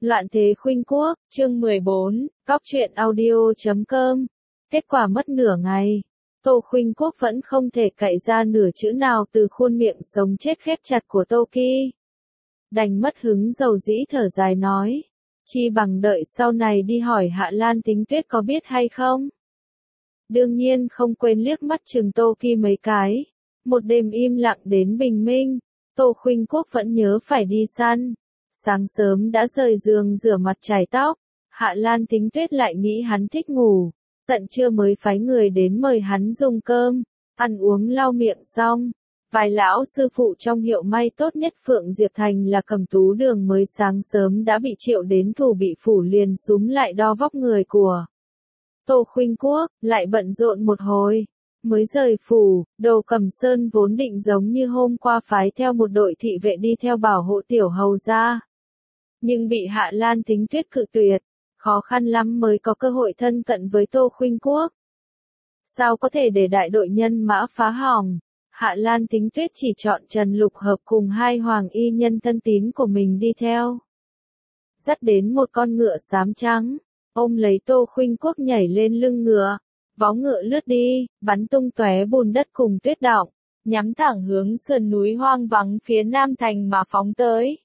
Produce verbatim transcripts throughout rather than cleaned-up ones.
Loạn thế khuynh quốc, chương mười bốn, cóc truyện audio chấm com. Kết quả mất nửa ngày, Tô Khuynh Quốc vẫn không thể cạy ra nửa chữ nào từ khuôn miệng sống chết khép chặt của Tô Ki. Đành mất hứng dầu dĩ thở dài nói, chi bằng đợi sau này đi hỏi Hạ Lan Tính Tuyết có biết hay không. Đương nhiên không quên liếc mắt chừng Tô Ki mấy cái. Một đêm im lặng đến bình minh, Tô Khuynh Quốc vẫn nhớ phải đi săn. Sáng sớm đã rời giường rửa mặt chải tóc, Hạ Lan Tính Tuyết lại nghĩ hắn thích ngủ, tận trưa mới phái người đến mời hắn dùng cơm, ăn uống lau miệng xong. Vài lão sư phụ trong hiệu may tốt nhất Phượng Diệp Thành là Cầm Tú Đường mới sáng sớm đã bị triệu đến thủ bị phủ liền súm lại đo vóc người của Tô Khuynh Quốc, lại bận rộn một hồi. Mới rời phủ, Đồ Cẩm Sơn vốn định giống như hôm qua phái theo một đội thị vệ đi theo bảo hộ tiểu hầu gia. Nhưng bị Hạ Lan Tính Tuyết cự tuyệt, khó khăn lắm mới có cơ hội thân cận với Tô Khuynh Quốc. Sao có thể để đại đội nhân mã phá hỏng? Hạ Lan Tính Tuyết chỉ chọn Trần Lục Hợp cùng hai hoàng y nhân thân tín của mình đi theo. Dắt đến một con ngựa xám trắng, ôm lấy Tô Khuynh Quốc nhảy lên lưng ngựa. Vó ngựa lướt đi, bắn tung tóe bùn đất cùng tuyết đọng, nhắm thẳng hướng sườn núi hoang vắng phía nam thành mà phóng tới.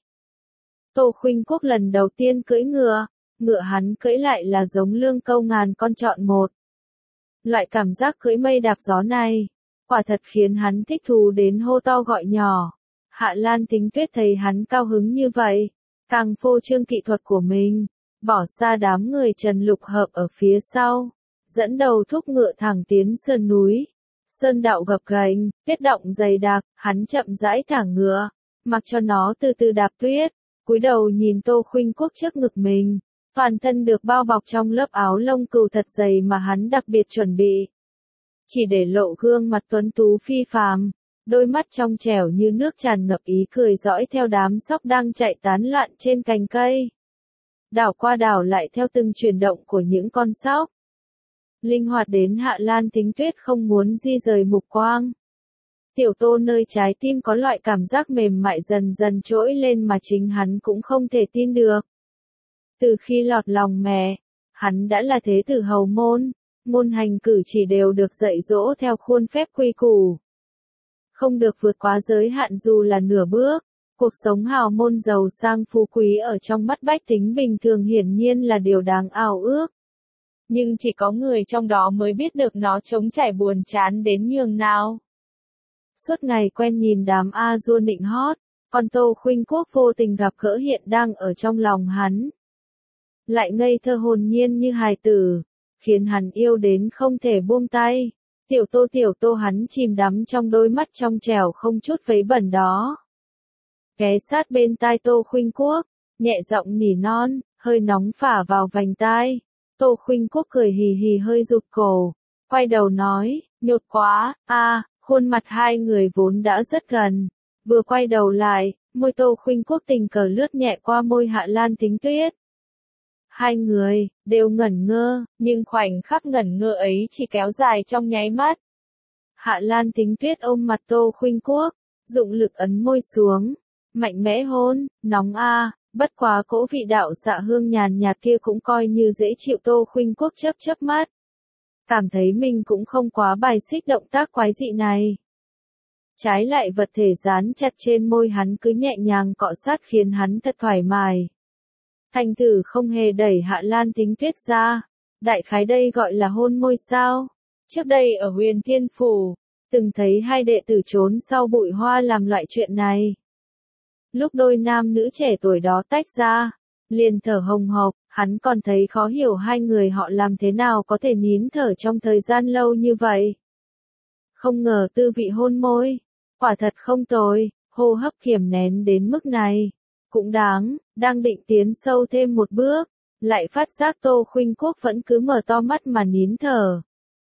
Tô Khuynh Quốc lần đầu tiên cưỡi ngựa, ngựa hắn cưỡi lại là giống lương câu ngàn con chọn một. Loại cảm giác cưỡi mây đạp gió này, quả thật khiến hắn thích thú đến hô to gọi nhỏ. Hạ Lan Tính Tuyết thấy hắn cao hứng như vậy, càng phô trương kỹ thuật của mình, bỏ xa đám người Trần Lục Hợp ở phía sau. Dẫn đầu thúc ngựa thẳng tiến sườn núi. Sơn đạo gập ghềnh, tuyết động dày đặc, hắn chậm rãi thả ngựa, mặc cho nó từ từ đạp tuyết, cúi đầu nhìn Tô Khuynh Quốc trước ngực mình, toàn thân được bao bọc trong lớp áo lông cừu thật dày mà hắn đặc biệt chuẩn bị. Chỉ để lộ gương mặt tuấn tú phi phàm, đôi mắt trong trẻo như nước tràn ngập ý cười dõi theo đám sóc đang chạy tán loạn trên cành cây. Đảo qua đảo lại theo từng chuyển động của những con sóc. Linh hoạt đến Hạ Lan Tính Tuyết không muốn di rời mục quang. Tiểu Tô nơi trái tim có loại cảm giác mềm mại dần dần trỗi lên mà chính hắn cũng không thể tin được. Từ khi lọt lòng mẹ, hắn đã là thế tử hầu môn, ngôn hành cử chỉ đều được dạy dỗ theo khuôn phép quy củ. Không được vượt quá giới hạn dù là nửa bước. Cuộc sống hào môn giàu sang phú quý ở trong mắt bách tính bình thường hiển nhiên là điều đáng ao ước. Nhưng chỉ có người trong đó mới biết được nó trống trải buồn chán đến nhường nào. Suốt ngày quen nhìn đám A Du nịnh hót, còn Tô Khuynh Quốc vô tình gặp gỡ hiện đang ở trong lòng hắn. Lại ngây thơ hồn nhiên như hài tử, khiến hắn yêu đến không thể buông tay. Tiểu Tô tiểu Tô hắn chìm đắm trong đôi mắt trong trẻo không chút vấy bẩn đó. Ghé sát bên tai Tô Khuynh Quốc, nhẹ giọng nỉ non, hơi nóng phả vào vành tai. Tô Khuynh Quốc cười hì hì hơi rụt cổ, quay đầu nói, nhột quá, a, à, khuôn mặt hai người vốn đã rất gần, vừa quay đầu lại, môi Tô Khuynh Quốc tình cờ lướt nhẹ qua môi Hạ Lan Tính Tuyết. Hai người, đều ngẩn ngơ, nhưng khoảnh khắc ngẩn ngơ ấy chỉ kéo dài trong nháy mắt. Hạ Lan Tính Tuyết ôm mặt Tô Khuynh Quốc, dụng lực ấn môi xuống, mạnh mẽ hôn, nóng a. À. Bất quá cỗ vị đạo xạ hương nhàn nhạt kia cũng coi như dễ chịu. Tô Khuynh Quốc chớp chớp mắt. Cảm thấy mình cũng không quá bài xích động tác quái dị này. Trái lại vật thể dán chặt trên môi hắn cứ nhẹ nhàng cọ sát khiến hắn thật thoải mái. Thành thử không hề đẩy Hạ Lan Tính Tuyết ra. Đại khái đây gọi là hôn môi sao. Trước đây ở Huyền Thiên Phủ, từng thấy hai đệ tử trốn sau bụi hoa làm loại chuyện này. Lúc đôi nam nữ trẻ tuổi đó tách ra, liền thở hồng hộc, hắn còn thấy khó hiểu hai người họ làm thế nào có thể nín thở trong thời gian lâu như vậy. Không ngờ tư vị hôn môi, quả thật không tồi, hô hấp kiềm nén đến mức này, cũng đáng, đang định tiến sâu thêm một bước, lại phát giác Tô Khuynh Quốc vẫn cứ mở to mắt mà nín thở.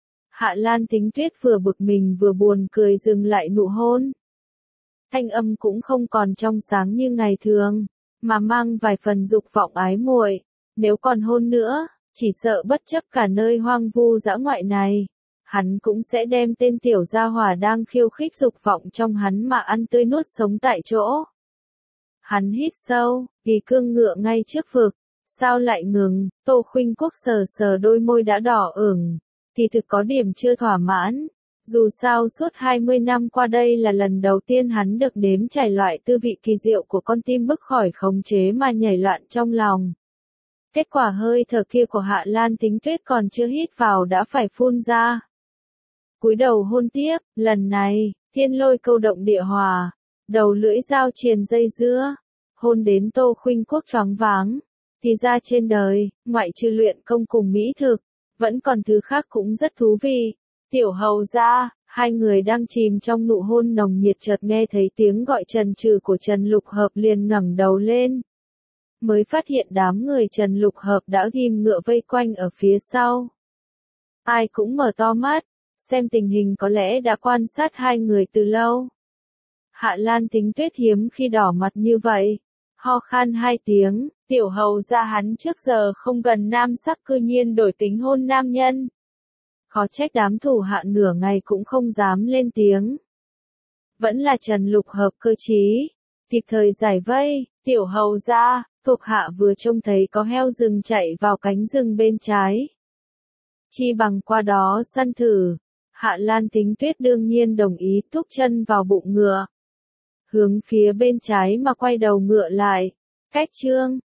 Hạ Lan Tính Tuyết vừa bực mình vừa buồn cười dừng lại nụ hôn. Thanh âm cũng không còn trong sáng như ngày thường, mà mang vài phần dục vọng ái muội. Nếu còn hôn nữa, chỉ sợ bất chấp cả nơi hoang vu dã ngoại này, hắn cũng sẽ đem tên tiểu gia hỏa đang khiêu khích dục vọng trong hắn mà ăn tươi nuốt sống tại chỗ. Hắn hít sâu, kỳ cương ngựa ngay trước vực. Sao lại ngừng? Tô Khuynh Quốc sờ sờ đôi môi đã đỏ ửng. Thì thực có điểm chưa thỏa mãn. Dù sao suốt hai mươi năm qua đây là lần đầu tiên hắn được nếm trải loại tư vị kỳ diệu của con tim bứt khỏi khống chế mà nhảy loạn trong lòng. Kết quả hơi thở kia của Hạ Lan Tính Tuyết còn chưa hít vào đã phải phun ra. Cúi đầu hôn tiếp, lần này, thiên lôi câu động địa hòa, đầu lưỡi dao triền dây dưa, hôn đến Tô Khuynh Quốc choáng váng. Thì ra trên đời, ngoại trừ luyện công cùng mỹ thực, vẫn còn thứ khác cũng rất thú vị. Tiểu hầu gia, hai người đang chìm trong nụ hôn nồng nhiệt chợt nghe thấy tiếng gọi trần trừ của Trần Lục Hợp liền ngẩng đầu lên. Mới phát hiện đám người Trần Lục Hợp đã ghim ngựa vây quanh ở phía sau. Ai cũng mở to mắt, xem tình hình có lẽ đã quan sát hai người từ lâu. Hạ Lan Tính Tuyết hiếm khi đỏ mặt như vậy, ho khan hai tiếng, tiểu hầu gia hắn trước giờ không gần nam sắc cư nhiên đổi tính hôn nam nhân. Khó trách đám thủ hạ nửa ngày cũng không dám lên tiếng. Vẫn là Trần Lục Hợp cơ trí, kịp thời giải vây, tiểu hầu gia, thuộc hạ vừa trông thấy có heo rừng chạy vào cánh rừng bên trái. Chi bằng qua đó săn thử. Hạ Lan Tính Tuyết đương nhiên đồng ý thúc chân vào bụng ngựa. Hướng phía bên trái mà quay đầu ngựa lại. Cách chương